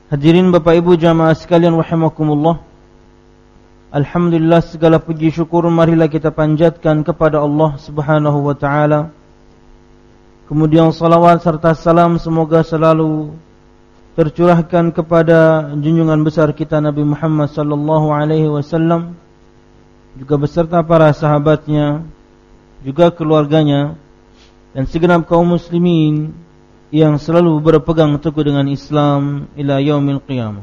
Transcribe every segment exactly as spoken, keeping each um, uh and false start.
Hadirin Bapak Ibu jamaah sekalian rahimakumullah. Alhamdulillah, segala puji syukur marilah kita panjatkan kepada Allah Subhanahu wa taala. Kemudian salawat serta salam semoga selalu tercurahkan kepada junjungan besar kita Nabi Muhammad sallallahu alaihi wasallam, juga beserta para sahabatnya, juga keluarganya, dan segenap kaum muslimin yang selalu berpegang teguh dengan Islam ila yaumil qiyamah.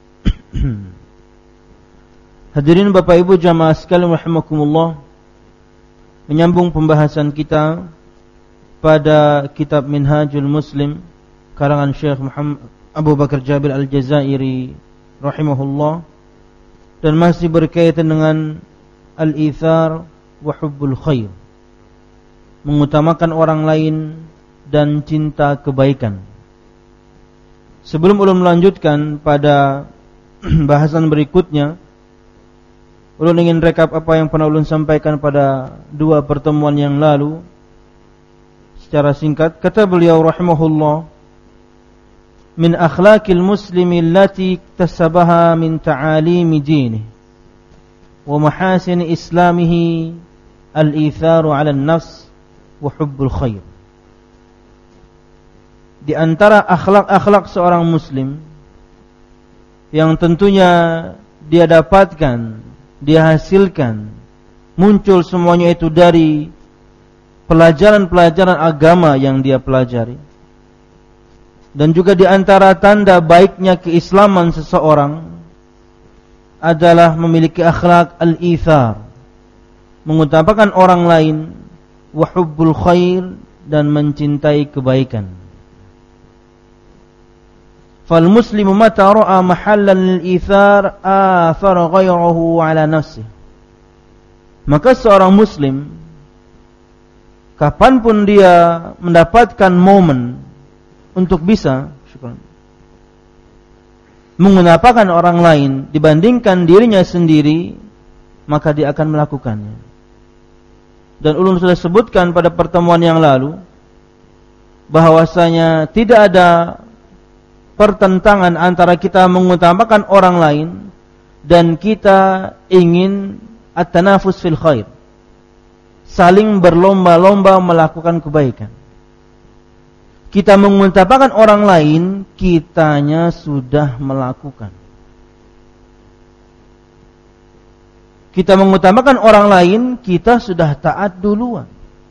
Hadirin Bapak Ibu jamaah sekalian rahimakumullah, menyambung pembahasan kita pada kitab Minhajul Muslim karangan Syekh Muhammad Abu Bakar Jabir Al-Jazairi rahimahullah, dan masih berkaitan dengan al-ithar wa hubbul khair, mengutamakan orang lain dan cinta kebaikan. Sebelum ulun melanjutkan pada bahasan berikutnya, ulun ingin rekap apa yang pernah ulun sampaikan pada dua pertemuan yang lalu secara singkat. Kata beliau rahimahullah, min akhlaqil muslimi allati iktasabaha min ta'alimi dinih wa mahasin islamihi al-itharu 'ala an-nafs wa hubbul khair. Di antara akhlak-akhlak seorang muslim yang tentunya dia dapatkan, dia hasilkan, muncul semuanya itu dari pelajaran-pelajaran agama yang dia pelajari. Dan juga di antara tanda baiknya keislaman seseorang adalah memiliki akhlak al-ithar, mengutamakan orang lain, wa hubbul khair, dan mencintai kebaikan. Fal muslimu mata ra'a mahallan lil ithar athara ghayrahu ala nafsihi. Maka seorang muslim kapanpun dia mendapatkan momen untuk bisa syukur, mengutamakan orang lain dibandingkan dirinya sendiri, maka dia akan melakukannya. Dan ulun sudah sebutkan pada pertemuan yang lalu bahwasanya tidak ada pertentangan antara kita mengutamakan orang lain dan kita ingin at-tanafus fil khair, saling berlomba-lomba melakukan kebaikan. Kita mengutamakan orang lain, kitanya sudah melakukan. Kita mengutamakan orang lain, kita sudah taat duluan.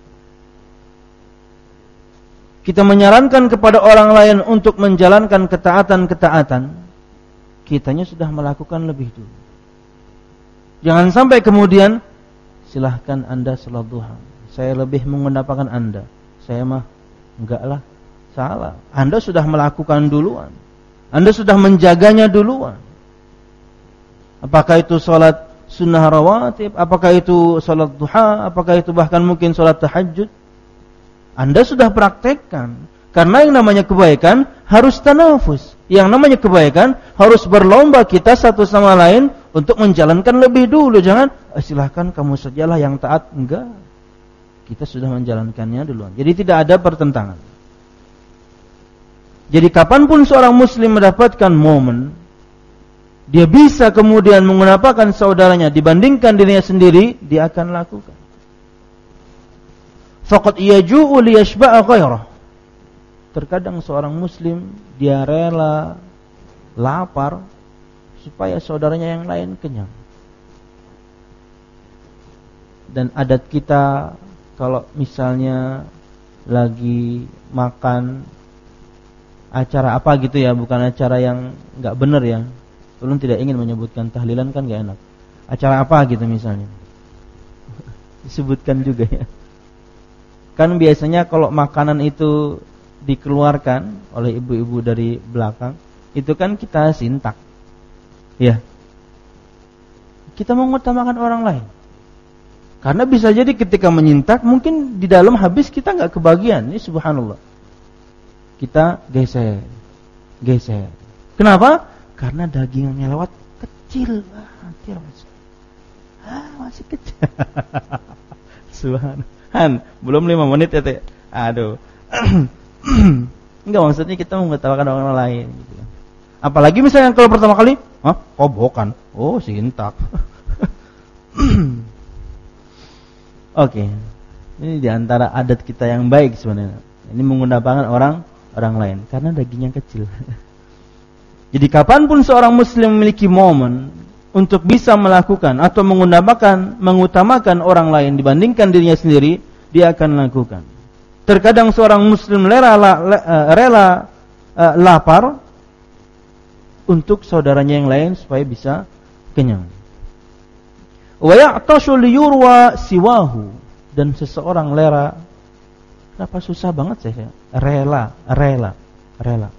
Kita menyarankan kepada orang lain untuk menjalankan ketaatan-ketaatan, kitanya sudah melakukan lebih dulu. Jangan sampai kemudian, silahkan Anda salat duha, saya lebih mengutamakan Anda, saya mah enggak lah. Salah. Anda sudah melakukan duluan, Anda sudah menjaganya duluan. Apakah itu salat sunnah rawatib, apakah itu salat duha, apakah itu bahkan mungkin salat tahajud, Anda sudah praktekkan. Karena yang namanya kebaikan harus tanafus. Yang namanya kebaikan harus berlomba kita satu sama lain untuk menjalankan lebih dulu. Jangan, eh, silahkan kamu sajalah yang taat. Enggak. Kita sudah menjalankannya duluan. Jadi tidak ada pertentangan. Jadi kapanpun seorang muslim mendapatkan momen, dia bisa kemudian mengutamakan saudaranya dibandingkan dirinya sendiri, dia akan lakukan. Faqad yaju'u liyashba'a ghairah. Terkadang seorang muslim dia rela lapar supaya saudaranya yang lain kenyang. Dan adat kita kalau misalnya lagi makan acara apa gitu ya, bukan acara yang enggak benar ya. Ulun tidak ingin menyebutkan tahlilan, kan enggak enak. Acara apa gitu misalnya. Disebutkan juga ya. Kan biasanya kalau makanan itu dikeluarkan oleh ibu-ibu dari belakang, itu kan kita sintak. Ya. Kita mengutamakan orang lain. Karena bisa jadi ketika menyintak, mungkin di dalam habis kita enggak kebagian. Ini subhanallah. Kita geser. Geser. Kenapa? Karena daging yang lewat kecil. Ah, kecil masih. Ah, masih kecil. Subhanallah. Han, belum lima menit ya teh. Aduh. Enggak, maksudnya kita mengetawakan orang lain gitu. Apalagi misalnya kalau pertama kali, hah, kobokan. Oh, sintak. Oke. Okay. Ini diantara adat kita yang baik sebenarnya. Ini menggunakan orang orang lain karena dagingnya kecil. Jadi kapanpun seorang muslim memiliki momen untuk bisa melakukan atau menggunakan, mengutamakan orang lain dibandingkan dirinya sendiri, dia akan lakukan. Terkadang seorang muslim rela, rela uh, lapar untuk saudaranya yang lain supaya bisa kenyang. Wa ya'tashu liyurwa siwahu, dan seseorang rela, kenapa susah banget saya? Rela, rela, rela.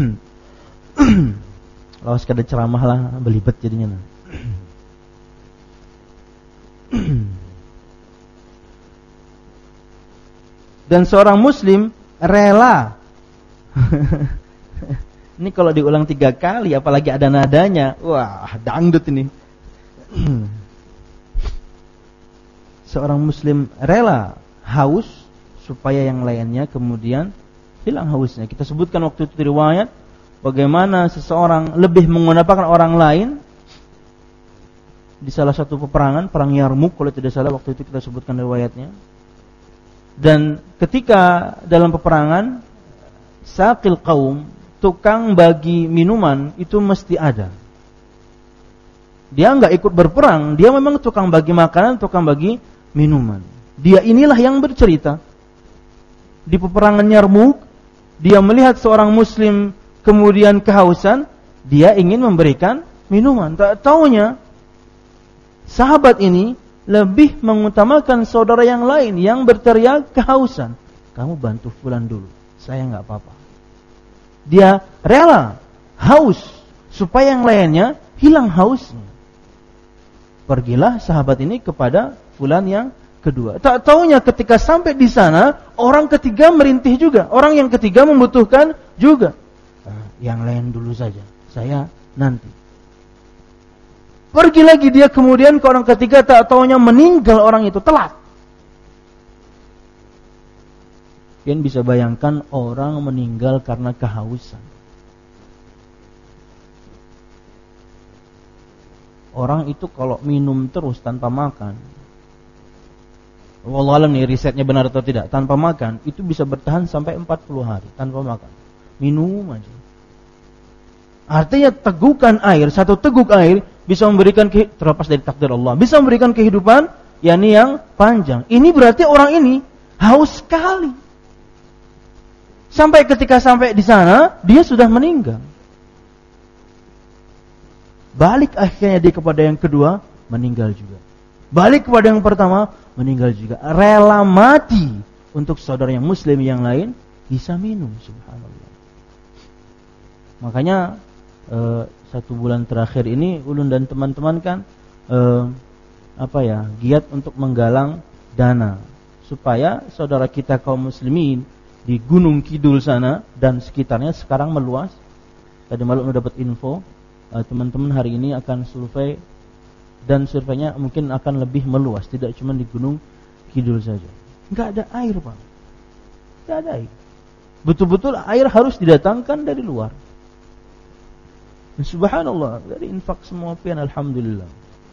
Kalau sekadar ceramah lah belibet jadinya. Dan seorang muslim rela. Ini kalau diulang tiga kali, apalagi ada nadanya, wah dangdut ini. Seorang muslim rela haus supaya yang lainnya kemudian hilang hausnya. Kita sebutkan waktu itu di riwayat bagaimana seseorang lebih menggunakan orang lain di salah satu peperangan, perang Yarmuk kalau tidak salah, waktu itu kita sebutkan riwayatnya. Dan ketika dalam peperangan, saqil qaum, tukang bagi minuman itu mesti ada. Dia enggak ikut berperang, dia memang tukang bagi makanan, tukang bagi minuman. Dia inilah yang bercerita. Di peperangan Yarmuk, dia melihat seorang muslim kemudian kehausan, dia ingin memberikan minuman. Tak taunya sahabat ini lebih mengutamakan saudara yang lain yang berteriak kehausan. Kamu bantu fulan dulu, saya enggak apa-apa. Dia rela haus supaya yang lainnya hilang hausnya. Pergilah sahabat ini kepada fulan yang kedua. Tak taunya ketika sampai di sana, orang ketiga merintih juga. Orang yang ketiga membutuhkan juga. Nah, yang lain dulu saja, saya nanti. Pergi lagi dia kemudian ke orang ketiga, tak taunya meninggal orang itu, telat. Kalian bisa bayangkan orang meninggal karena kehausan. Orang itu kalau minum terus tanpa makan, wallahu alam nih risetnya benar atau tidak, tanpa makan itu bisa bertahan sampai empat puluh hari tanpa makan. Minum aja. Artinya tegukan air, satu teguk air bisa memberikan, terlepas dari takdir Allah, bisa memberikan kehidupan yakni yang panjang. Ini berarti orang ini haus sekali. Sampai ketika sampai di sana, dia sudah meninggal. Balik akhirnya dia kepada yang kedua, meninggal juga. Balik kepada yang pertama, meninggal juga. Rela mati untuk saudara yang muslim yang lain bisa minum, subhanallah. Makanya eh, satu bulan terakhir ini ulun dan teman-teman kan eh, apa ya, giat untuk menggalang dana supaya saudara kita kaum muslimin di Gunung Kidul sana dan sekitarnya sekarang meluas. Tadi malam udah dapat info, uh, teman-teman hari ini akan survei, dan surveinya mungkin akan lebih meluas, tidak cuma di Gunung Kidul saja. Enggak ada air, Pak. Enggak ada air. Betul-betul air harus didatangkan dari luar. Dan subhanallah, dari infak semua pian, alhamdulillah.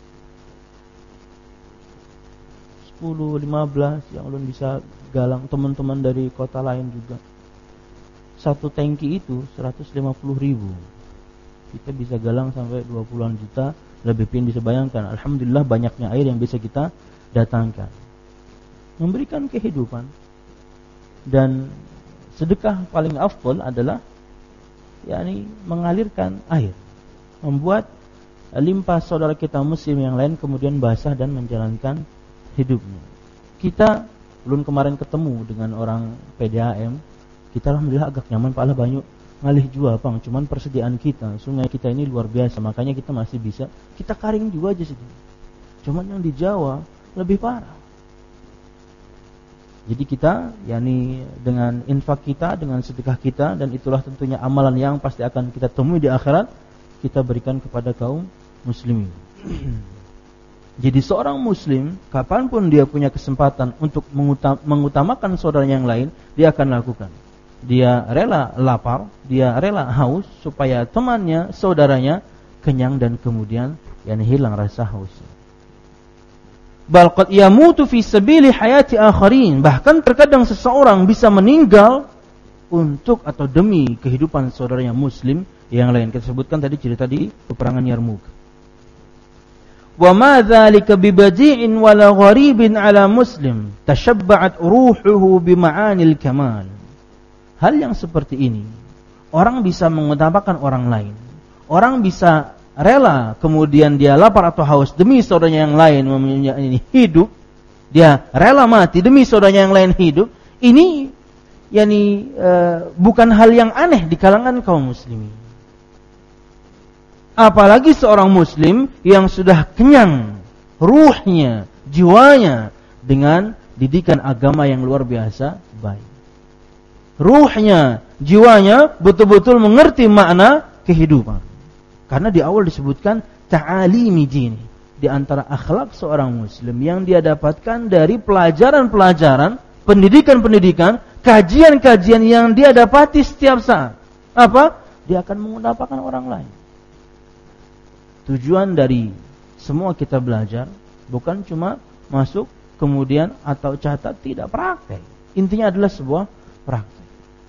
sepuluh, lima belas yang ulun bisa galang, teman-teman dari kota lain juga. Satu tangki itu seratus lima puluh ribu. Kita bisa galang sampai dua puluhan juta, lebih pun bisa bayangkan. Alhamdulillah banyaknya air yang bisa kita datangkan. Memberikan kehidupan. Dan sedekah paling afdal adalah yakni mengalirkan air. Membuat limpah saudara kita muslim yang lain kemudian basah dan menjalankan hidupnya. Kita belum kemarin ketemu dengan orang P D A M, kita alhamdulillah agak nyaman, Pak Allah banyak ngalih jua, Bang. Cuman persediaan kita, sungai kita ini luar biasa, makanya kita masih bisa, kita karing juga aja situ. Cuman yang di Jawa lebih parah. Jadi kita, yakni dengan infak kita, dengan sedekah kita, dan itulah tentunya amalan yang pasti akan kita temui di akhirat, kita berikan kepada kaum muslimin. Jadi seorang muslim, kapanpun dia punya kesempatan untuk mengutam- mengutamakan saudara yang lain, dia akan lakukan. dia rela lapar, dia rela haus supaya temannya, saudaranya kenyang dan kemudian yang hilang rasa hausnya. Bal qad yamutu fi sabili hayati akharin, bahkan terkadang seseorang bisa meninggal untuk atau demi kehidupan saudaranya muslim yang lain. Kita sebutkan tadi cerita di peperangan Yarmuk. Wa ma dzalika bibadi'in wala gharibin ala muslim tashabba'at ruhuhu bima'anil kamal. Hal yang seperti ini orang bisa mengutamakan orang lain. Orang bisa rela kemudian dia lapar atau haus demi saudaranya yang lain ini hidup. Dia rela mati demi saudaranya yang lain hidup. Ini yakni uh, bukan hal yang aneh di kalangan kaum muslimin. Apalagi seorang muslim yang sudah kenyang ruhnya, jiwanya dengan didikan agama yang luar biasa baik. Ruhnya, jiwanya betul-betul mengerti makna kehidupan. Karena di awal disebutkan ta'alimi dini, di antara akhlak seorang muslim yang dia dapatkan dari pelajaran-pelajaran, pendidikan-pendidikan, kajian-kajian yang dia dapati setiap saat. Apa? Dia akan mengutamakan orang lain. Tujuan dari semua kita belajar bukan cuma masuk kemudian atau catat, tidak, praktek. Intinya adalah sebuah praktek.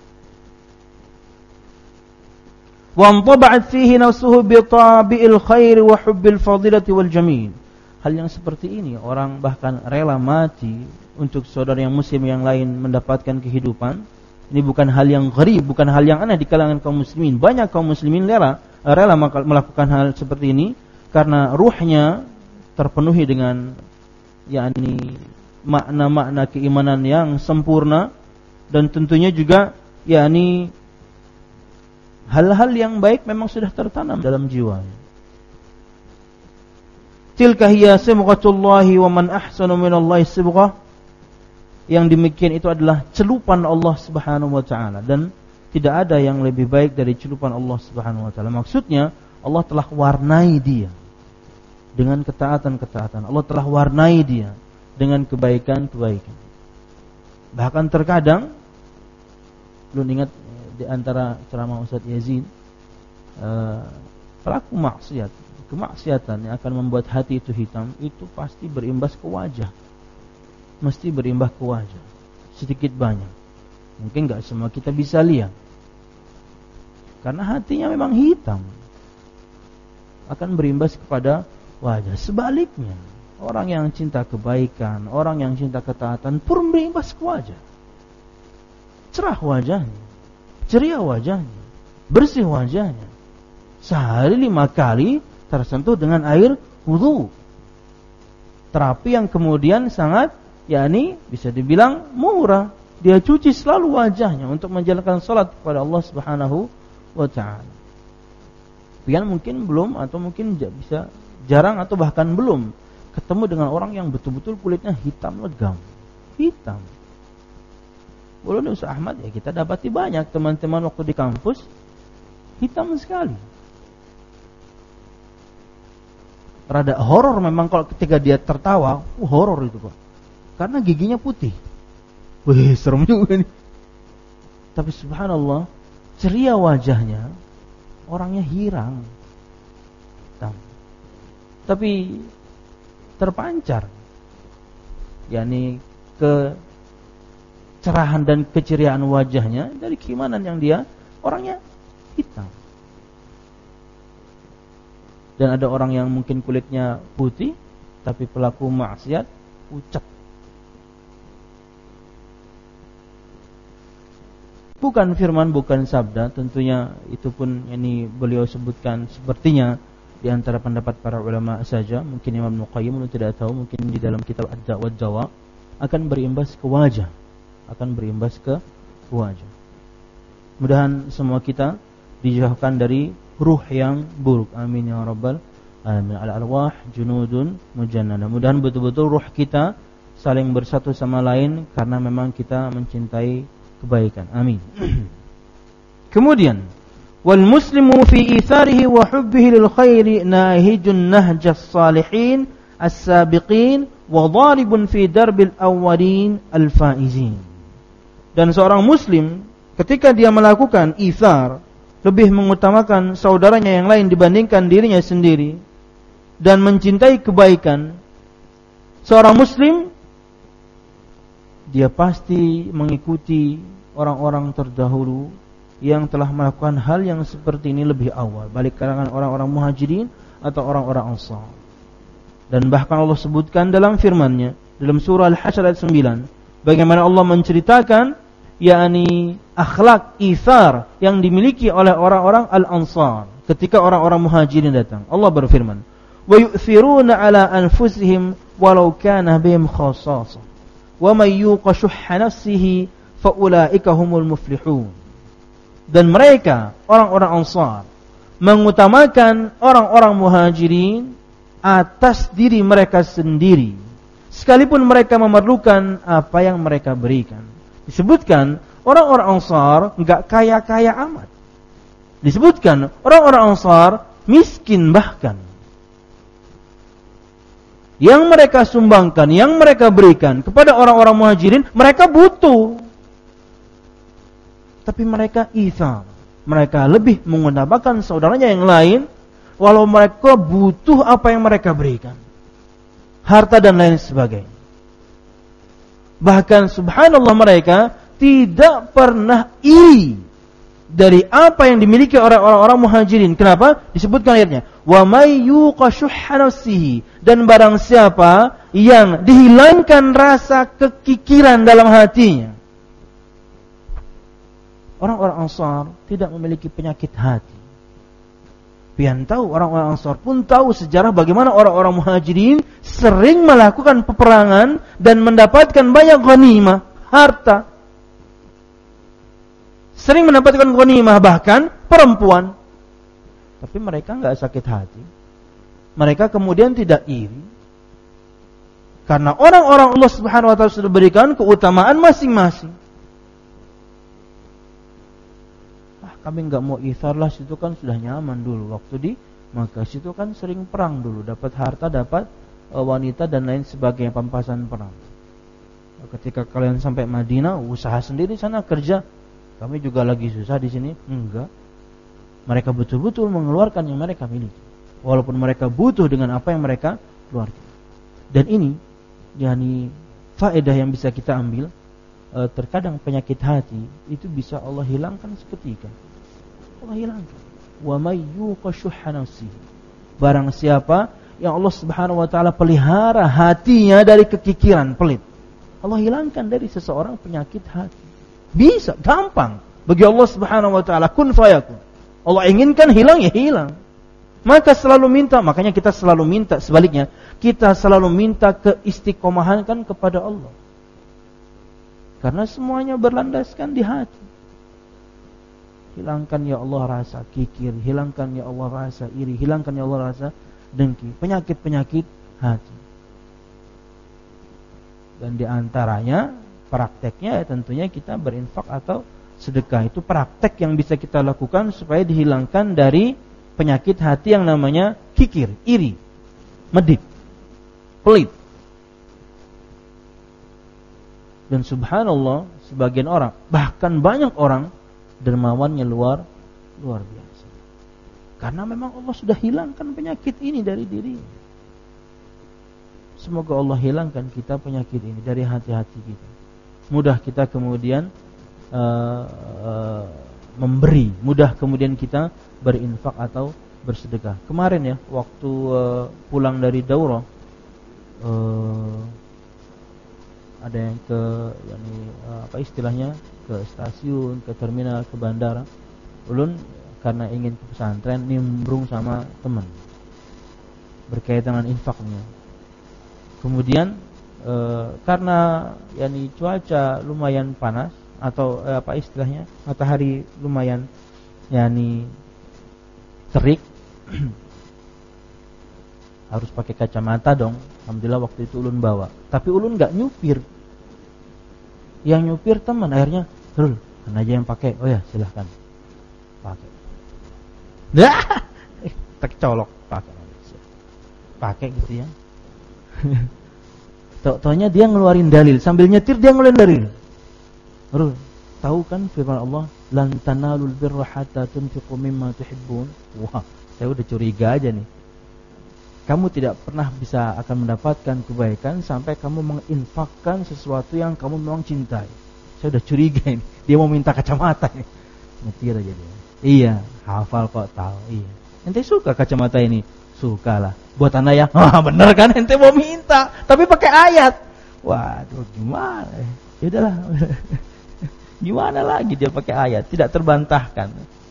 Wa antaba'at fihi nafsuhu bi tabi'il khair wa hubbil fadilati wal jamil. Hal yang seperti ini orang bahkan rela mati untuk saudara yang muslim yang lain mendapatkan kehidupan. Ini bukan hal yang gharib, bukan hal yang aneh di kalangan kaum muslimin. Banyak kaum muslimin rela rela melakukan hal seperti ini karena ruhnya terpenuhi dengan yakni makna-makna keimanan yang sempurna dan tentunya juga yakni hal-hal yang baik memang sudah tertanam dalam jiwanya. Tilka hiya sibghatullahi wa man ahsanu minallahi sibghah. Yang demikian itu adalah celupan Allah Subhanahu wa taala dan tidak ada yang lebih baik dari celupan Allah Subhanahu wa taala. Maksudnya Allah telah warnai dia dengan ketaatan-ketaatan. Allah telah warnai dia dengan kebaikan-kebaikan. Bahkan terkadang belum ingat di antara ceramah Ustaz Yazid, uh, pelaku maksiat, kemaksiatan yang akan membuat hati itu hitam itu pasti berimbas ke wajah. Mesti berimbas ke wajah, sedikit banyak. Mungkin enggak semua kita bisa lihat. Karena hatinya memang hitam. Akan berimbas kepada wajah. Sebaliknya, orang yang cinta kebaikan, orang yang cinta ketaatan pun berimbas ke wajah. Cerah wajahnya, ceria wajahnya, bersih wajahnya. Sehari lima kali tersentuh dengan air wudu. Terapi yang kemudian sangat yakni bisa dibilang murah. Dia cuci selalu wajahnya untuk menjalankan salat kepada Allah Subhanahu wa taala. Pian mungkin belum atau mungkin bisa jarang atau bahkan belum ketemu dengan orang yang betul-betul kulitnya hitam legam. Hitam. Walaupun Ustaz Ahmad ya kita dapati banyak teman-teman waktu di kampus hitam sekali. Rada horor memang kalau ketika dia tertawa, uh, horor itu Pak. Karena giginya putih. Wih, serem juga nih. Tapi subhanallah, ceria wajahnya, orangnya hirang. Tapi terpancar, yakni kecerahan dan keceriaan wajahnya dari keimanan yang dia, orangnya hitam. Dan ada orang yang mungkin kulitnya putih, tapi pelaku maksiat pucat. Bukan firman, bukan sabda, tentunya itu pun ini beliau sebutkan sepertinya di antara pendapat para ulama saja. Mungkin Imam Nuqayyim tidak tahu, mungkin di dalam kitab Ad-Da' wa Ad-Dawa akan berimbas ke wajah, akan berimbas ke wajah. Mudahan semua kita dijauhkan dari ruh yang buruk. Amin ya rabbal alamin. Al-arwah junudun mujannada. Mudahan betul-betul ruh kita saling bersatu sama lain karena memang kita mencintai kebaikan. Amin. Kemudian wal muslimu fi itharihi wa hubbihi lil khairi nahijun nahjas salihin as-sabiqin wa dharibun fi darbil awwalin al-faizin. Dan seorang muslim ketika dia melakukan itsar, lebih mengutamakan saudaranya yang lain dibandingkan dirinya sendiri, dan mencintai kebaikan seorang muslim, dia pasti mengikuti orang-orang terdahulu yang telah melakukan hal yang seperti ini lebih awal, baik kalangan orang-orang muhajirin atau orang-orang ansar. Dan bahkan Allah sebutkan dalam firman-Nya dalam surah Al-Hasyr ayat sembilan, bagaimana Allah menceritakan yakni akhlak itsar yang dimiliki oleh orang-orang al-ansar ketika orang-orang muhajirin datang. Allah berfirman, "Wa yu'thiruna 'ala anfusihim walau kana bihim khassasah, wa may yuqa shuhha nafsihi fa ulaika humul muflihun." Dan mereka, orang-orang ansar, mengutamakan orang-orang muhajirin atas diri mereka sendiri, sekalipun mereka memerlukan apa yang mereka berikan. Disebutkan orang-orang ansar enggak kaya-kaya amat. Disebutkan orang-orang ansar miskin bahkan. Yang mereka sumbangkan, yang mereka berikan kepada orang-orang muhajirin, mereka butuh. Tapi mereka itsar. Mereka lebih mengutamakan saudaranya yang lain, walau mereka butuh apa yang mereka berikan, harta dan lain sebagainya. Bahkan subhanallah, mereka tidak pernah iri dari apa yang dimiliki oleh orang-orang muhajirin. Kenapa? Disebutkan ayatnya, wa may yuqa shuhha nafsihi, dan barang siapa yang dihilangkan rasa kekikiran dalam hatinya. Orang-orang ansar tidak memiliki penyakit hati. Pian tahu, orang-orang ansar pun tahu sejarah bagaimana orang-orang muhajirin sering melakukan peperangan dan mendapatkan banyak ghanimah, harta. Sering mendapatkan ghanimah, bahkan perempuan. Tapi mereka enggak sakit hati. Mereka kemudian tidak iri. Karena orang-orang Allah Subhanahu wa taala sudah berikan keutamaan masing-masing. Kami enggak mau itsar lah, situ kan sudah nyaman dulu. Waktu di Makkah situ kan sering perang dulu, dapat harta, dapat e, wanita dan lain sebagainya, pampasan perang. Ketika kalian sampai Madinah, usaha sendiri sana kerja. Kami juga lagi susah di sini. Enggak. Mereka betul-betul mengeluarkan yang mereka miliki, walaupun mereka butuh dengan apa yang mereka keluarkan. Dan ini yakni faedah yang bisa kita ambil. E, terkadang penyakit hati itu bisa Allah hilangkan seketika. Allah hilangkan. Wa may yuqa shuhha nafsihi. Barang siapa yang Allah Subhanahu wa taala pelihara hatinya dari kekikiran, pelit, Allah hilangkan dari seseorang penyakit hati. Bisa, gampang bagi Allah Subhanahu wa taala, kun fayakun. Allah inginkan hilang, ya hilang. Maka selalu minta, makanya kita selalu minta sebaliknya, kita selalu minta keistiqomahan kan kepada Allah. Karena semuanya berlandaskan di hati. Hilangkan ya Allah rasa kikir, hilangkan ya Allah rasa iri, hilangkan ya Allah rasa dengki, penyakit-penyakit hati. Dan di antaranya prakteknya ya tentunya kita berinfak atau sedekah. Itu praktek yang bisa kita lakukan supaya dihilangkan dari penyakit hati yang namanya kikir, iri, medit, pelit. Dan subhanallah, sebagian orang, bahkan banyak orang, dermawannya luar luar biasa. Karena memang Allah sudah hilangkan penyakit ini dari diri. Semoga Allah hilangkan kita penyakit ini dari hati-hati kita. Mudah kita kemudian uh, uh, memberi, mudah kemudian kita berinfak atau bersedekah. Kemarin ya, waktu uh, pulang dari daurah, uh, ada yang ke, yakni uh, apa istilahnya, ke stasiun, ke terminal, ke bandara. Ulun karena ingin ke pesantren, nimbrung sama teman berkaitan dengan infaknya. Kemudian e, karena yakni cuaca lumayan panas atau e, apa istilahnya, matahari lumayan yakni terik, harus pakai kacamata dong. Alhamdulillah waktu itu ulun bawa, tapi ulun nggak nyupir. Yang nyupir teman, akhirnya Rul, kan aja yang pakai. Oh ya, silahkan pakai. Dah, eh, tak colok pakai, pakai gitu ya. Tok-toknya dia ngeluarin dalil, sambil nyetir dia ngeluarin dalil. Rul, tahu kan firman Allah, lan tanalul birra hatta tunfiqu mimma tuhibbun. Wah, saya udah curiga aja nih. Kamu tidak pernah bisa akan mendapatkan kebaikan sampai kamu menginfakkan sesuatu yang kamu memang cintai. Saya udah curiga ini. Dia mau minta kacamata ini. Ngetir aja dia. Iya, hafal kok tahu. Iya. Ente suka kacamata ini? Sukalah. Buat anda ya, ah bener kan ente mau minta, tapi pakai ayat. Waduh, gimana? Ya udahlah. Gimana lagi dia pakai ayat, tidak terbantahkan.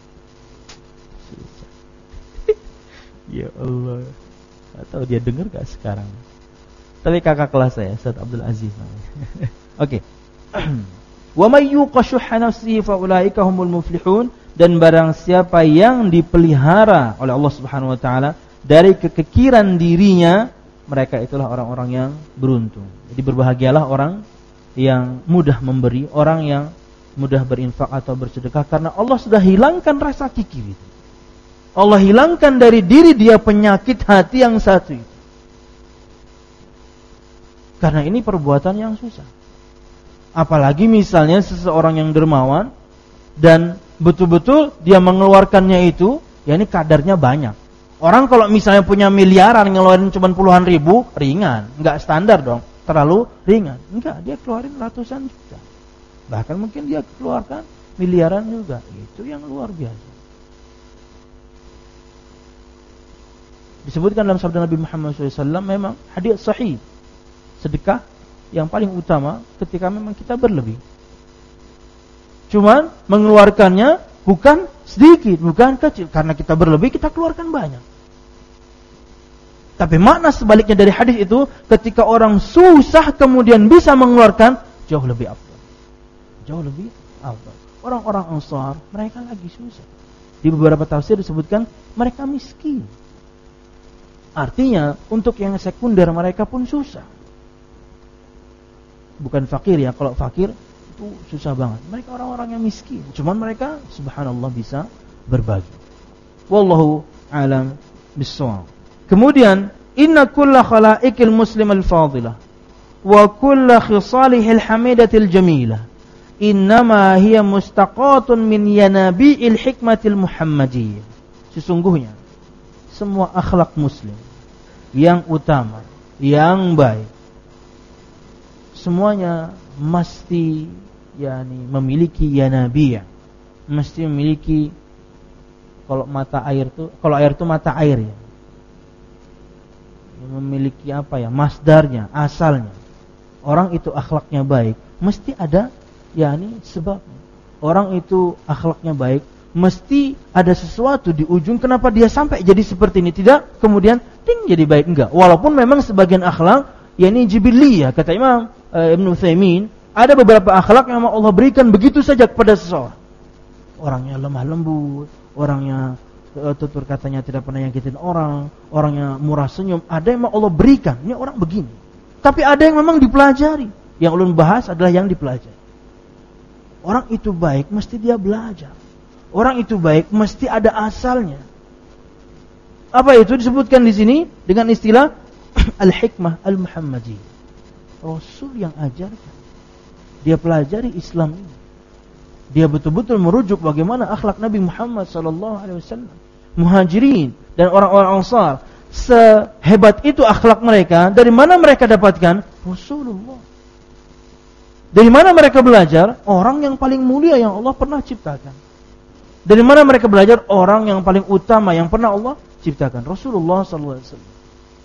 Ya Allah. Atau dia dengar gak sekarang? Tapi kakak kelas saya, Ustaz Abdul Aziz. Oke. Wa may yuqa shuhha nafsihi fa ulaika humul muflihun. Dan barang siapa yang dipelihara oleh Allah Subhanahu wa taala dari kekekiran dirinya, mereka itulah orang-orang yang beruntung. Jadi berbahagialah orang yang mudah memberi, orang yang mudah berinfak atau bersedekah, karena Allah sudah hilangkan rasa kikir itu. Allah hilangkan dari diri dia penyakit hati yang satu itu. Karena ini perbuatan yang susah. Apalagi misalnya seseorang yang dermawan dan betul-betul dia mengeluarkannya itu, ya ini kadarnya banyak. Orang kalau misalnya punya miliaran ngeluarin cuma puluhan ribu, ringan, enggak standar dong, terlalu ringan. Enggak, dia keluarin ratusan juta. Bahkan mungkin dia keluarkan miliaran juga. Itu yang luar biasa. Disebutkan dalam sabda Nabi Muhammad shallallahu alaihi wasallam, memang hadits sahih, sedekah yang paling utama ketika memang kita berlebih. Cuman mengeluarkannya bukan sedikit, bukan kecil. Karena kita berlebih, kita keluarkan banyak. Tapi makna sebaliknya dari hadis itu, ketika orang susah kemudian bisa mengeluarkan, jauh lebih afdal. Jauh lebih afdal. Orang-orang Ansar, mereka lagi susah. Di beberapa tafsir disebutkan mereka miskin. Artinya untuk yang sekunder mereka pun susah. Bukan fakir ya, kalau fakir itu susah banget. Mereka orang-orang yang miskin. Cuman mereka subhanallah bisa berbagi. Wallahu a'lam bis-shawab. Kemudian inna kulla khalaiqil muslimal fadilah wa kulla khisalihil hamidatil jamilah innama hiya mustaqatun min yanabi'il hikmatil muhammadiyyah. Sesungguhnya semua akhlak muslim yang utama, yang baik, semuanya mesti yakni memiliki yanabiyah, mesti memiliki, kalau mata air tuh, kalau air itu mata air ya, memiliki apa ya, masdarnya, asalnya. Orang itu akhlaknya baik, mesti ada yakni sebab. Orang itu akhlaknya baik, mesti ada sesuatu di ujung kenapa dia sampai jadi seperti ini. Tidak kemudian ting jadi baik, enggak. Walaupun memang sebagian akhlak yakni jibiliyah, kata Imam uh, Ibnu Utsaimin, ada beberapa akhlak yang Allah berikan begitu saja kepada seseorang. Orangnya lemah lembut, orangnya uh, tutur katanya tidak pernah nyakitin orang, orangnya murah senyum. Ada yang Allah berikan, ini orang begini. Tapi ada yang memang dipelajari. Yang ulun bahas adalah yang dipelajari. Orang itu baik, mesti dia belajar. Orang itu baik, mesti ada asalnya. Apa itu disebutkan di sini dengan istilah al-hikmah al-muhammadiyyah. Rasul yang ajarkan. Dia pelajari Islam ini. Dia betul-betul merujuk bagaimana akhlak Nabi Muhammad sallallahu alaihi wasallam. Muhajirin dan orang-orang Ansar, sehebat itu akhlak mereka. Dari mana mereka dapatkan? Rasulullah. Dari mana mereka belajar? Orang yang paling mulia yang Allah pernah ciptakan. Dari mana mereka belajar? Orang yang paling utama yang pernah Allah ciptakan, Rasulullah sallallahu alaihi wasallam.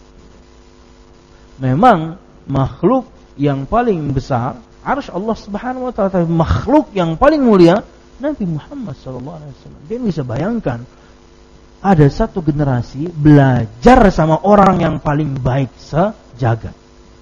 Memang makhluk yang paling besar, arsy Allah Subhanahu wa taala, makhluk yang paling mulia Nabi Muhammad sallallahu alaihi wasallam. Dia bisa bayangkan ada satu generasi belajar sama orang yang paling baik sejagat.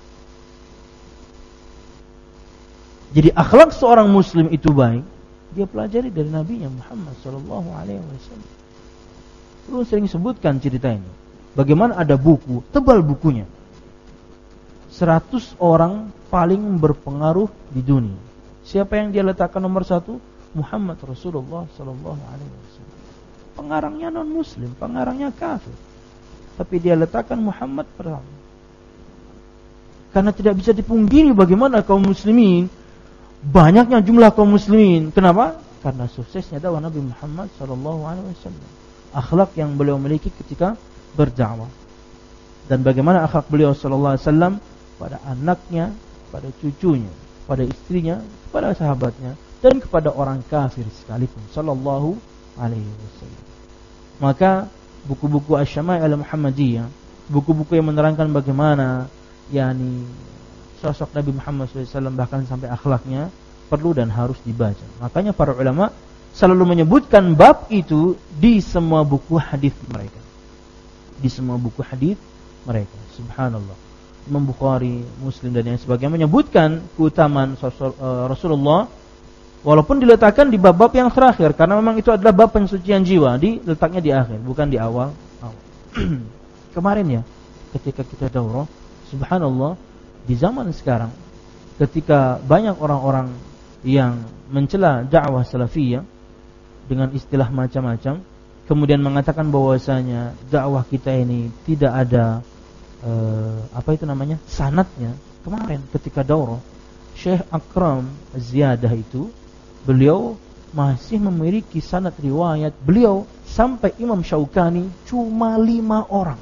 Jadi akhlak seorang muslim itu baik, dia pelajari dari Nabi Muhammad sallallahu alaihi wasallam. Lu sering sebutkan cerita ini. Bagaimana ada buku, tebal bukunya. seratus orang paling berpengaruh di dunia. Siapa yang dia letakkan nomor satu? Muhammad Rasulullah sallallahu alaihi wasallam. Pengarangnya non muslim, pengarangnya kafir. Tapi dia letakkan Muhammad pertama. Karena tidak bisa dipungkiri bagaimana kaum muslimin banyaknya jumlah kaum muslimin. Kenapa? Karena suksesnya dakwah Nabi Muhammad sallallahu alaihi wasallam. Akhlak yang beliau miliki ketika berdakwah. Dan bagaimana akhlak beliau sallallahu alaihi wasallam pada anaknya, pada cucunya, pada istrinya, pada sahabatnya, dan kepada orang kafir sekalipun sallallahu alaihi wasallam. Maka buku-buku Asy-Syama'il Muhammadiyah, buku-buku yang menerangkan bagaimana yakni sosok Nabi Muhammad shallallahu alaihi wasallam bahkan sampai akhlaknya perlu dan harus dibaca. Makanya para ulama selalu menyebutkan bab itu di semua buku hadis mereka. Di semua buku hadis mereka. Subhanallah. Imam Bukhari, Muslim dan yang sebagainya menyebutkan keutamaan sosok uh, Rasulullah walaupun diletakkan di bab-bab yang terakhir karena memang itu adalah bab pensucian jiwa, diletaknya di akhir, bukan di awal. Kemarin ya, ketika kita daurah, subhanallah, di zaman sekarang ketika banyak orang-orang yang mencela dakwah salafiyah dengan istilah macam-macam, kemudian mengatakan bahwasanya dakwah kita ini tidak ada uh, apa itu namanya? sanadnya. Kemarin ketika daurah, Syekh Akram Ziyadah itu beliau masih memiliki sanad riwayat beliau sampai Imam Syaukani cuma lima orang.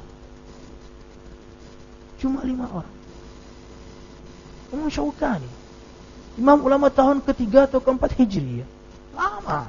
Cuma lima orang. Imam Syaukani, imam ulama tahun ketiga atau keempat Hijriyah, lama.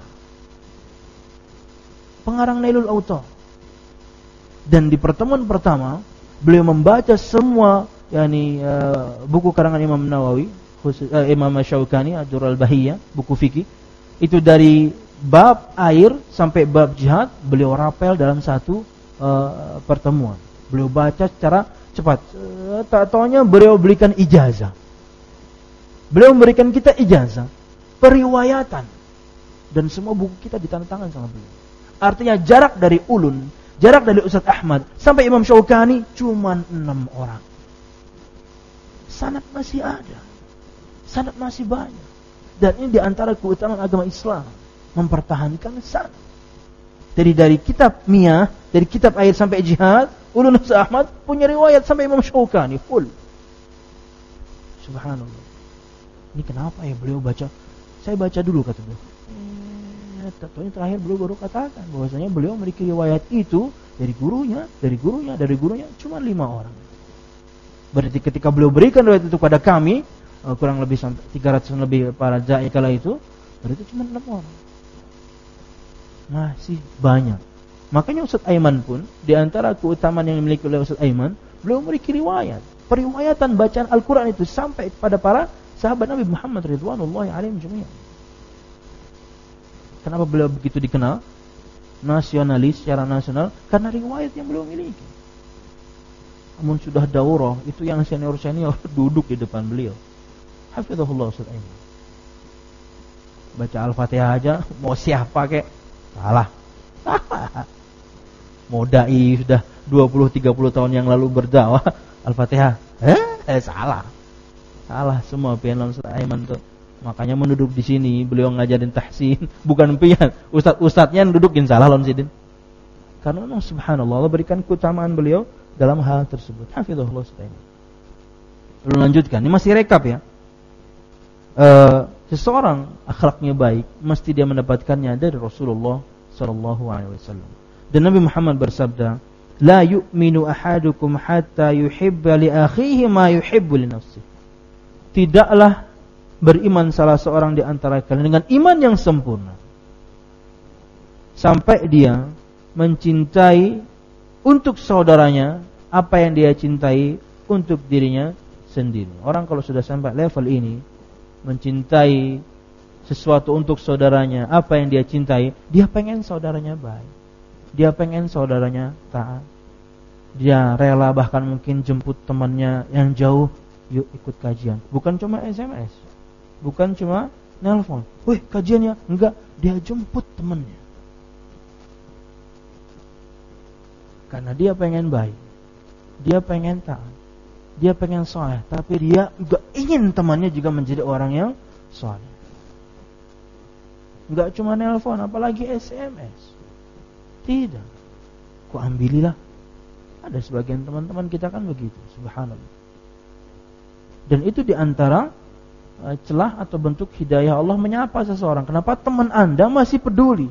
Pengarang Nailul Autar. Dan di pertemuan pertama beliau membaca semua yakni uh, buku karangan Imam Nawawi, khusus, uh, Imam Syaukani Ad-Durrul Bahiyah, buku fikih. Itu dari bab air sampai bab jihad beliau rapel dalam satu uh, pertemuan. Beliau baca secara cepat. Uh, tak taunya beliau berikan ijazah. Beliau memberikan kita ijazah, periwayatan, dan semua buku kita ditandatangan sama beliau. Artinya jarak dari ulun, jarak dari Ustaz Ahmad sampai Imam Syaukani cuma enam orang. Sanad masih ada, sanad masih banyak. Dan ini diantara keutamaan agama Islam, mempertahankan sanad. Jadi dari kitab Miyah, dari kitab air sampai jihad, ulun Ustaz Ahmad punya riwayat sampai Imam Syaukani full. Subhanallah. Ini kenapa ya beliau baca? Saya baca dulu kata beliau. Eh, tentunya terakhir beliau baru katakan bahwasanya beliau memiliki riwayat itu dari gurunya, dari gurunya, dari gurunya cuma lima orang. Berarti ketika beliau berikan riwayat itu pada kami, kurang lebih sampai tiga ratus lebih para dai kala itu, berarti cuma enam orang. Masih banyak. Makanya Ustaz Aiman pun di antara keutamaan yang dimiliki oleh Ustaz Aiman, beliau memiliki riwayat. Periwayatan bacaan Al-Qur'an itu sampai pada para sahabat Nabi Muhammad ridwanullahi alaihim jami'an. Kenapa beliau begitu dikenal? Nasionalis secara nasional karena riwayat yang beliau miliki. Namun sudah daurah, itu yang senior-senior duduk di depan beliau. Hafizahullah Ustaz Aiman. Baca Al-Fatihah aja mau siapa kek? Salah. Mau dai sudah dua puluh tiga puluh tahun yang lalu berdakwah, Al-Fatihah. Eh, eh salah. Salah semua pian Ustaz Aiman tuh. Makanya menduduk di sini beliau ngajarin tahsin, bukan pian. Ustaz-ustaznya yang dudukin salah lawan sidin. Karena memang subhanallah Allah berikan keutamaan beliau dalam hal tersebut. Hafizahullah Ustaz Aiman. Lalu lanjutkan. Ini masih rekap ya. Uh, seseorang akhlaknya baik mesti dia mendapatkannya dari Rasulullah sallallahu alaihi wasallam. Dan Nabi Muhammad bersabda, "La yu'minu ahadukum hatta yuhibba li akhihi ma yuhibbu li nafsihi." Tidaklah beriman salah seorang di antara kalian dengan iman yang sempurna sampai dia mencintai untuk saudaranya apa yang dia cintai untuk dirinya sendiri. Orang kalau sudah sampai level ini, mencintai sesuatu untuk saudaranya apa yang dia cintai, dia pengen saudaranya baik, dia pengen saudaranya taat, dia rela bahkan mungkin jemput temannya yang jauh, yuk ikut kajian. Bukan cuma S M S, bukan cuma nelpon, wih kajiannya, enggak, dia jemput temannya karena dia pengen baik, dia pengen taat, dia pengen soleh, tapi dia juga ingin temannya juga menjadi orang yang soleh. Enggak cuma nelpon, apalagi S M S. Tidak. Kok ambililah. Ada sebagian teman-teman kita kan begitu, subhanallah. Dan itu diantara celah atau bentuk hidayah Allah menyapa seseorang. Kenapa teman Anda masih peduli?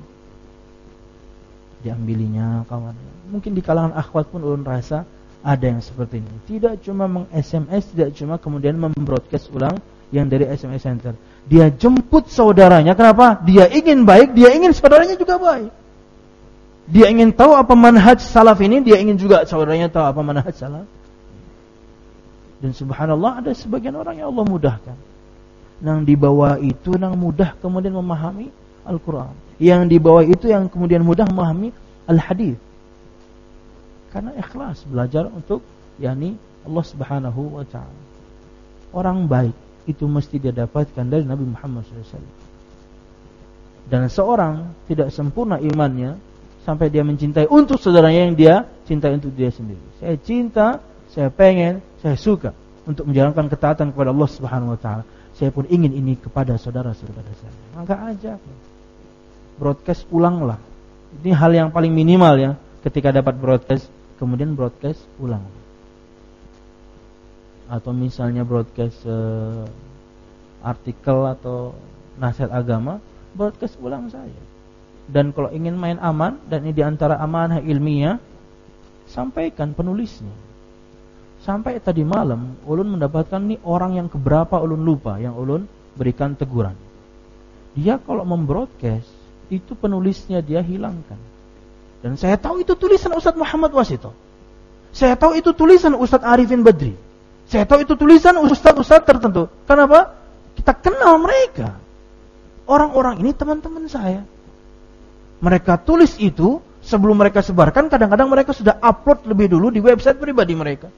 Diambilinya kawan. Mungkin di kalangan akhwat pun ulun rasa ada yang seperti ini. Tidak cuma meng-S M S, tidak cuma kemudian membroadcast ulang yang dari S M S Center. Dia jemput saudaranya. Kenapa? Dia ingin baik, dia ingin saudaranya juga baik. Dia ingin tahu apa manhaj salaf ini, dia ingin juga saudaranya tahu apa manhaj salaf. Dan subhanallah ada sebagian orang yang Allah mudahkan. Nang di bawah itu nang mudah kemudian memahami Al-Quran. Yang di bawah itu yang kemudian mudah memahami Al-Hadith. Karena ikhlas belajar untuk yakni Allah Subhanahu wa taala. Orang baik itu mesti dia dapatkan dari Nabi Muhammad shallallahu alaihi wasallam. Dan seorang tidak sempurna imannya sampai dia mencintai untuk saudaranya yang dia cintai untuk dia sendiri. Saya cinta, saya pengen, saya suka untuk menjalankan ketaatan kepada Allah Subhanahu wa taala. Saya pun ingin ini kepada saudara-saudara saya. Maka ajak. Broadcast ulanglah. Ini hal yang paling minimal ya. Ketika dapat broadcast, kemudian broadcast ulang. Atau misalnya broadcast uh, artikel atau nasihat agama, broadcast ulang saja. Dan kalau ingin main aman, dan ini diantara amanah ilmiah, sampaikan penulisnya. Sampai tadi malam ulun mendapatkan nih orang yang keberapa ulun lupa yang ulun berikan teguran. Dia kalau membroadcast itu penulisnya dia hilangkan. Dan saya tahu itu tulisan Ustaz Muhammad Wasito. Saya tahu itu tulisan Ustaz Arifin Badri. Saya tahu itu tulisan Ustaz-Ustaz tertentu. Kenapa? Kita kenal mereka. Orang-orang ini teman-teman saya. Mereka tulis itu sebelum mereka sebarkan, kadang-kadang mereka sudah upload lebih dulu di website pribadi mereka.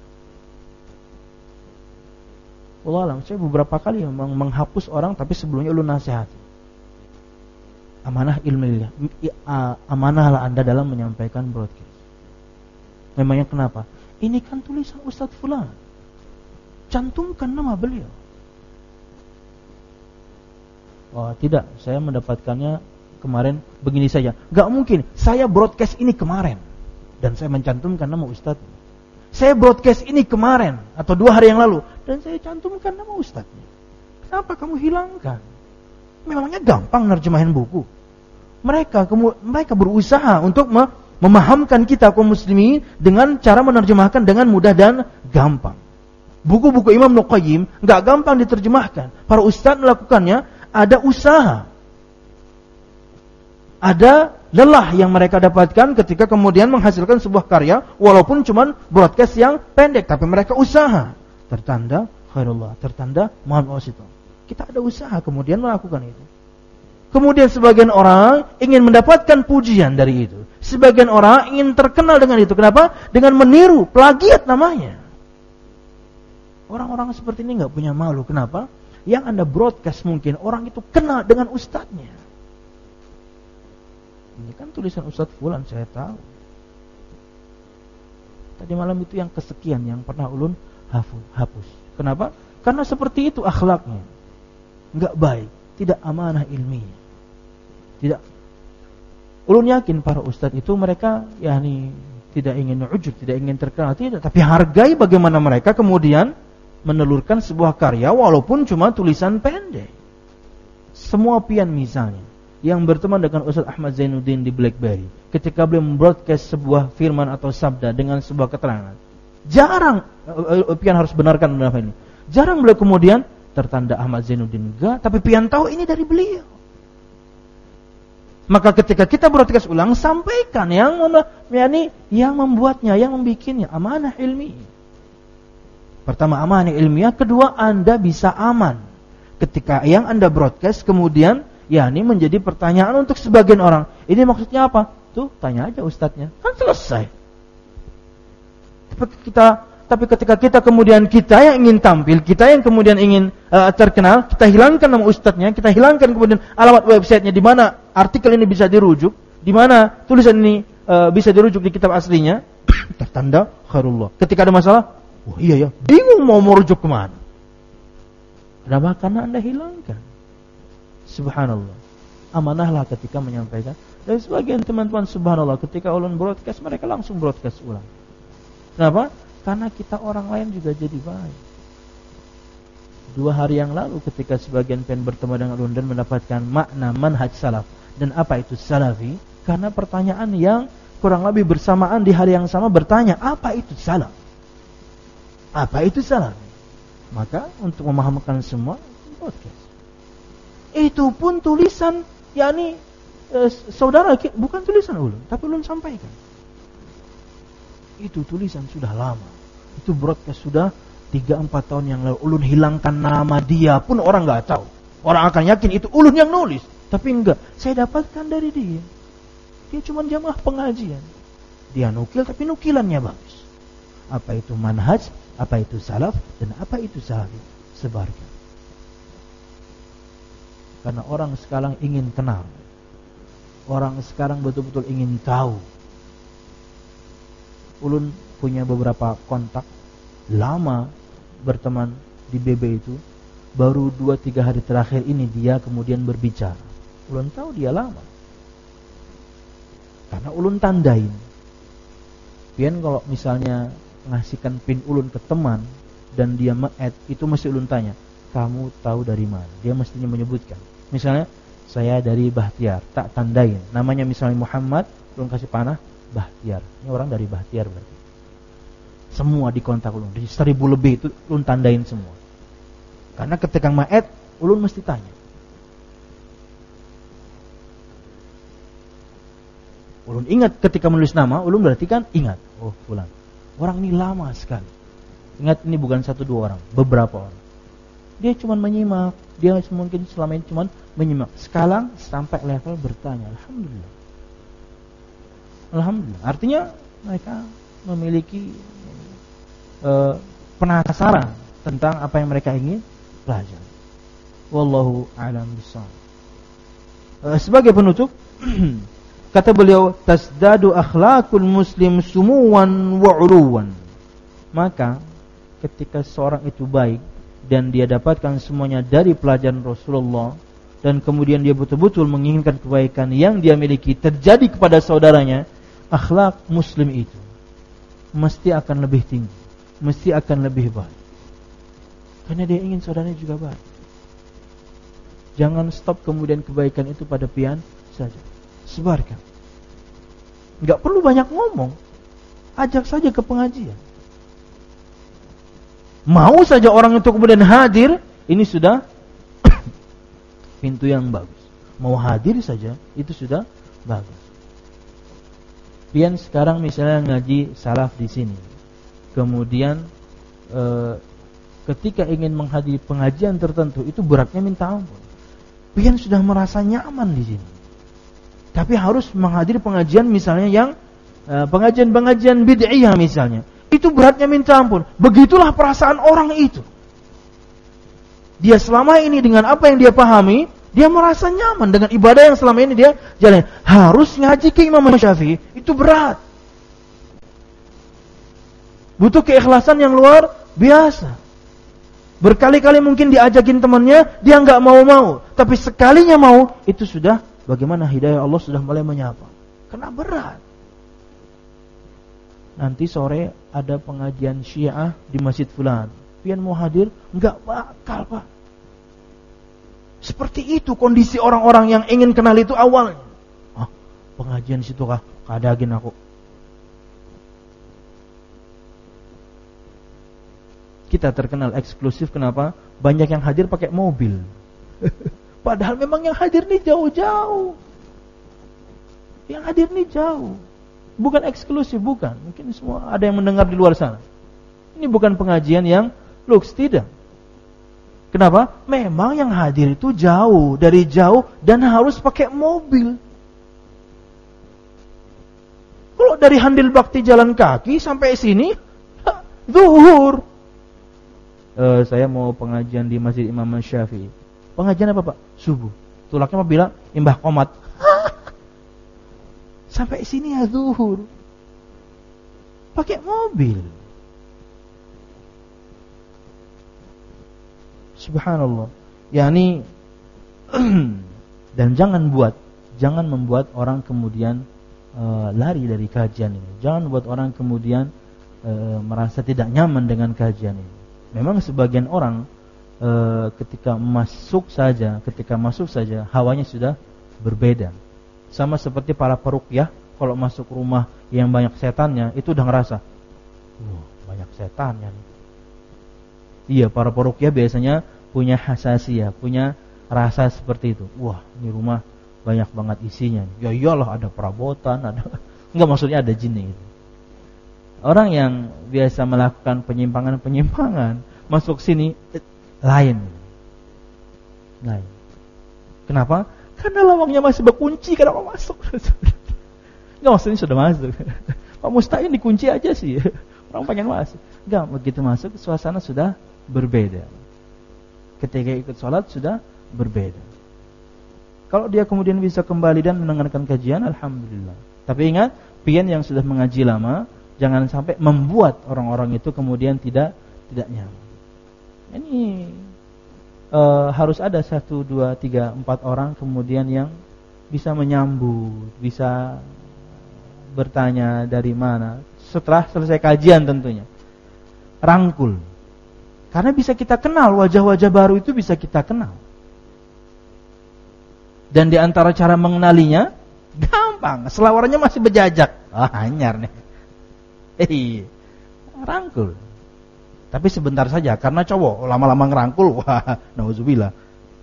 Wallahualam, saya beberapa kali memang menghapus orang, tapi sebelumnya lu nasihati. Amanah ilmiah, amanahlah Anda dalam menyampaikan broadcast. Memangnya kenapa? Ini kan tulisan Ustadz Fulan. Cantumkan nama beliau. Oh tidak, saya mendapatkannya kemarin begini saja. Gak mungkin, saya broadcast ini kemarin dan saya mencantumkan nama Ustadz. Saya broadcast ini kemarin atau dua hari yang lalu dan saya cantumkan nama Ustadznya. Kenapa kamu hilangkan? Memangnya gampang nerjemahin buku. Mereka mereka berusaha untuk memahamkan kita kaum muslimin dengan cara menerjemahkan dengan mudah dan gampang. Buku-buku Imam Ibnu Qayyim enggak gampang diterjemahkan. Para ustaz melakukannya, ada usaha. Ada lelah yang mereka dapatkan ketika kemudian menghasilkan sebuah karya walaupun cuma broadcast yang pendek, tapi mereka usaha. Tertanda khairullah, tertanda mohon wasito. Kita ada usaha kemudian melakukan itu. Kemudian sebagian orang ingin mendapatkan pujian dari itu. Sebagian orang ingin terkenal dengan itu. Kenapa? Dengan meniru, plagiat namanya. Orang-orang seperti ini enggak punya malu. Kenapa? Yang Anda broadcast mungkin orang itu kenal dengan ustadznya. Ini kan tulisan Ustadz Fulan, saya tahu. Tadi malam itu yang kesekian yang pernah ulun hapus. Kenapa? Karena seperti itu akhlaknya. Enggak baik, tidak amanah ilmiah. Tidak. Ulun yakin para ustadz itu mereka yakni tidak ingin ujub, tidak ingin terkenal, tidak, tapi hargai bagaimana mereka kemudian menelurkan sebuah karya walaupun cuma tulisan pendek. Semua pian misalnya yang berteman dengan Ustaz Ahmad Zainuddin di BlackBerry, ketika beliau membroadcast sebuah firman atau sabda dengan sebuah keterangan, jarang pian harus benarkan benar ini. Jarang beliau kemudian tertanda Ahmad Zainuddin enggak, tapi pian tahu ini dari beliau. Maka ketika kita broadcast ulang, sampaikan yang yakni yang membuatnya, yang membikinnya, amanah ilmiah. Pertama amanah ilmiah, kedua Anda bisa aman ketika yang Anda broadcast kemudian yakni menjadi pertanyaan untuk sebagian orang. Ini maksudnya apa? Tuh, tanya aja ustadznya. Kan selesai. Tapi kita tapi ketika kita kemudian kita yang ingin tampil, kita yang kemudian ingin uh, terkenal, kita hilangkan nama ustadznya, kita hilangkan kemudian alamat websitenya di mana artikel ini bisa dirujuk, di mana tulisan ini uh, bisa dirujuk di kitab aslinya, tertanda khairullah. Ketika ada masalah, oh iya ya, bingung mau merujuk kemana. Kenapa? Karena Anda hilangkan. Subhanallah. Amanahlah ketika menyampaikan. Dan sebagian teman-teman subhanallah ketika ulun broadcast mereka langsung broadcast ulang. Kenapa? Karena kita orang lain juga jadi baik. dua hari yang lalu ketika sebagian pengen bertemu dengan ulun dan mendapatkan makna manhaj salaf dan apa itu salafi, karena pertanyaan yang kurang lebih bersamaan di hari yang sama bertanya apa itu salaf, apa itu salaf. Maka untuk memahamkan semua podcast itu pun tulisan, yakni eh, saudara, bukan tulisan ulun, tapi ulun sampaikan. Itu tulisan sudah lama, itu broadcast sudah tiga empat tahun yang lalu. Ulun hilangkan nama dia pun orang nggak tahu. Orang akan yakin itu ulun yang nulis, tapi enggak. Saya dapatkan dari dia. Dia cuma jamaah pengajian. Dia nukil, tapi nukilannya bagus. Apa itu manhaj, apa itu salaf, dan apa itu salafi, sebarkan. Karena orang sekarang ingin kenal. Orang sekarang betul-betul ingin tahu. Ulun punya beberapa kontak lama berteman di B B itu, baru dua tiga hari terakhir ini dia kemudian berbicara. Ulun tahu dia lama, karena ulun tandain. Pian kalau misalnya ngasihkan pin ulun ke teman dan dia me-add, itu mesti ulun tanya, kamu tahu dari mana? Dia mestinya menyebutkan. Misalnya saya dari Bahtiar, tak tandain. Namanya misalnya Muhammad, ulun kasih panah Bahtiar. Ini orang dari Bahtiar berarti. Semua di kontak ulun, di seribu lebih itu ulun tandain semua. Karena ketika ma'ed, ulun mesti tanya. Ulun ingat ketika menulis nama, ulun berarti kan ingat. Oh, fulan. Orang ini lama sekali. Ingat, ini bukan satu dua orang, beberapa orang. Dia cuma menyimak, dia mungkin selama ini cuma menyimak. Sekarang sampai level bertanya. Alhamdulillah. Alhamdulillah. Artinya mereka memiliki uh, penasaran tentang apa yang mereka ingin pelajari. Wallahu a'lam bishawab. Uh, sebagai penutup, kata beliau, tasdadu akhlaqul muslim sumuwan wa 'uluwan. Maka ketika seorang itu baik dan dia dapatkan semuanya dari pelajaran Rasulullah, dan kemudian dia betul-betul menginginkan kebaikan yang dia miliki terjadi kepada saudaranya, akhlak muslim itu mesti akan lebih tinggi, mesti akan lebih baik, karena dia ingin saudaranya juga baik. Jangan stop kemudian kebaikan itu pada pian saja, sebarkan. Enggak perlu banyak ngomong, ajak saja ke pengajian. Mau saja orang itu kemudian hadir, ini sudah pintu yang bagus. Mau hadir saja, itu sudah bagus. Pian sekarang misalnya ngaji salaf di sini, kemudian e, ketika ingin menghadiri pengajian tertentu, itu beratnya minta ampun. Pian sudah merasa nyaman di sini, tapi harus menghadiri pengajian misalnya yang e, pengajian-pengajian bid'iyah misalnya, itu beratnya minta ampun. Begitulah perasaan orang itu. Dia selama ini dengan apa yang dia pahami, dia merasa nyaman dengan ibadah yang selama ini dia jalani. Harus ngaji ke Imam Syafi'i, itu berat. Butuh keikhlasan yang luar biasa. Berkali-kali mungkin diajakin temannya, dia enggak mau-mau. Tapi sekalinya mau, itu sudah bagaimana hidayah Allah sudah mulai menyapa. Karena berat. Nanti sore ada pengajian Syiah di Masjid Fulan. Pian mau hadir? Enggak bakal, Pak. Seperti itu kondisi orang-orang yang ingin kenal itu awalnya. Ah, pengajian situ kah? Kadagin aku. Kita terkenal eksklusif, kenapa? Banyak yang hadir pakai mobil. Padahal memang yang hadir nih jauh-jauh. Yang hadir nih jauh. Bukan eksklusif, bukan. Mungkin semua ada yang mendengar di luar sana. Ini bukan pengajian yang luks, tidak. Kenapa? Memang yang hadir itu jauh, dari jauh, dan harus pakai mobil. Kalau dari Handil Bakti jalan kaki sampai sini, zuhur. Uh, saya mau pengajian di Masjid Imam Syafi'i. Pengajian apa, Pak? Subuh. Tulaknya mah bilang imbah komat. Sampai sini ya zuhur. Pakai mobil. Subhanallah. Yani dan jangan buat, jangan membuat orang kemudian uh, lari dari kajian ini. Jangan buat orang kemudian uh, merasa tidak nyaman dengan kajian ini. Memang sebagian orang e, ketika masuk saja, ketika masuk saja hawanya sudah berbeda. Sama seperti para peruqyah, kalau masuk rumah yang banyak setannya itu udah ngerasa, wah banyak setannya nih. Iya, para peruqyah biasanya punya hasasiyah, punya rasa seperti itu. Wah, ini rumah banyak banget isinya. Ya iyalah, ada perabotan, ada enggak, maksudnya ada jin itu. Orang yang biasa melakukan penyimpangan-penyimpangan masuk sini eh, lain. Lain. Kenapa? Karena lawangnya masih berkunci, kenapa masuk? Enggak, maksudnya sudah masuk. Pak Musta'in dikunci aja sih. Orang pengen masuk. Enggak, begitu masuk suasana sudah berbeda. Ketika ikut sholat sudah berbeda. Kalau dia kemudian bisa kembali dan mendengarkan kajian, alhamdulillah. Tapi ingat, pian yang sudah mengaji lama, jangan sampai membuat orang-orang itu kemudian tidak tidak nyaman. Ini e, harus ada satu, dua, tiga, empat orang kemudian yang bisa menyambut, bisa bertanya dari mana. Setelah selesai kajian tentunya, rangkul. Karena bisa kita kenal, wajah-wajah baru itu bisa kita kenal. Dan di antara cara mengenalinya, gampang. Selawarannya masih berjajak. Ah, anyar nih. Eh, rangkul. Tapi sebentar saja, karena cowok lama-lama ngerangkul, wah, nauzubillah.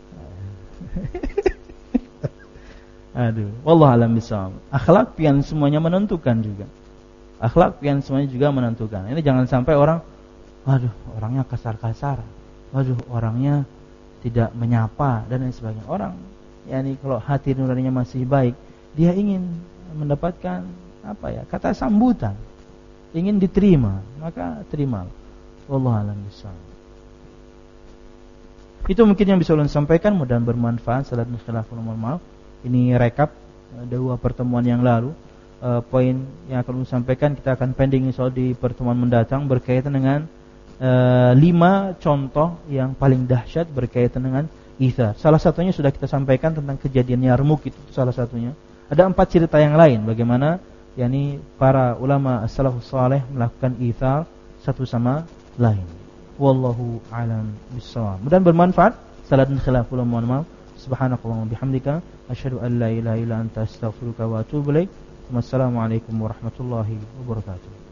Aduh, wallahu alam bisawab. Akhlak pian semuanya menentukan juga. Akhlak pian semuanya juga menentukan. Ini jangan sampai orang, waduh, orangnya kasar-kasar. Waduh, orangnya tidak menyapa dan lain sebagainya. Orang, yakni kalau hati nuraninya masih baik, dia ingin mendapatkan apa ya? Kata sambutan. Ingin diterima, maka terima. Wallahu a'lam bishawab. Itu mungkin yang bisa ulun sampaikan, mudah-mudahan bermanfaat. Salat khilaful maaf. Ini rekap dua pertemuan yang lalu. E, poin yang akan ulun sampaikan kita akan pending insya Allah di pertemuan mendatang berkaitan dengan e, lima contoh yang paling dahsyat berkaitan dengan itsar. Salah satunya sudah kita sampaikan tentang kejadian Yarmuk, itu salah satunya. Ada empat cerita yang lain bagaimana yakni para ulama as-salafus saleh melakukan itsar satu sama lain. Wallahu a'lam bissawab. Mudah-mudahan bermanfaat. Salat dan khilaful maaf. Subhanakallahumma bihamdika asyhadu an la ilaha illa anta astaghfiruka wa atubu ilaik. Wassalamualaikum warahmatullahi wabarakatuh.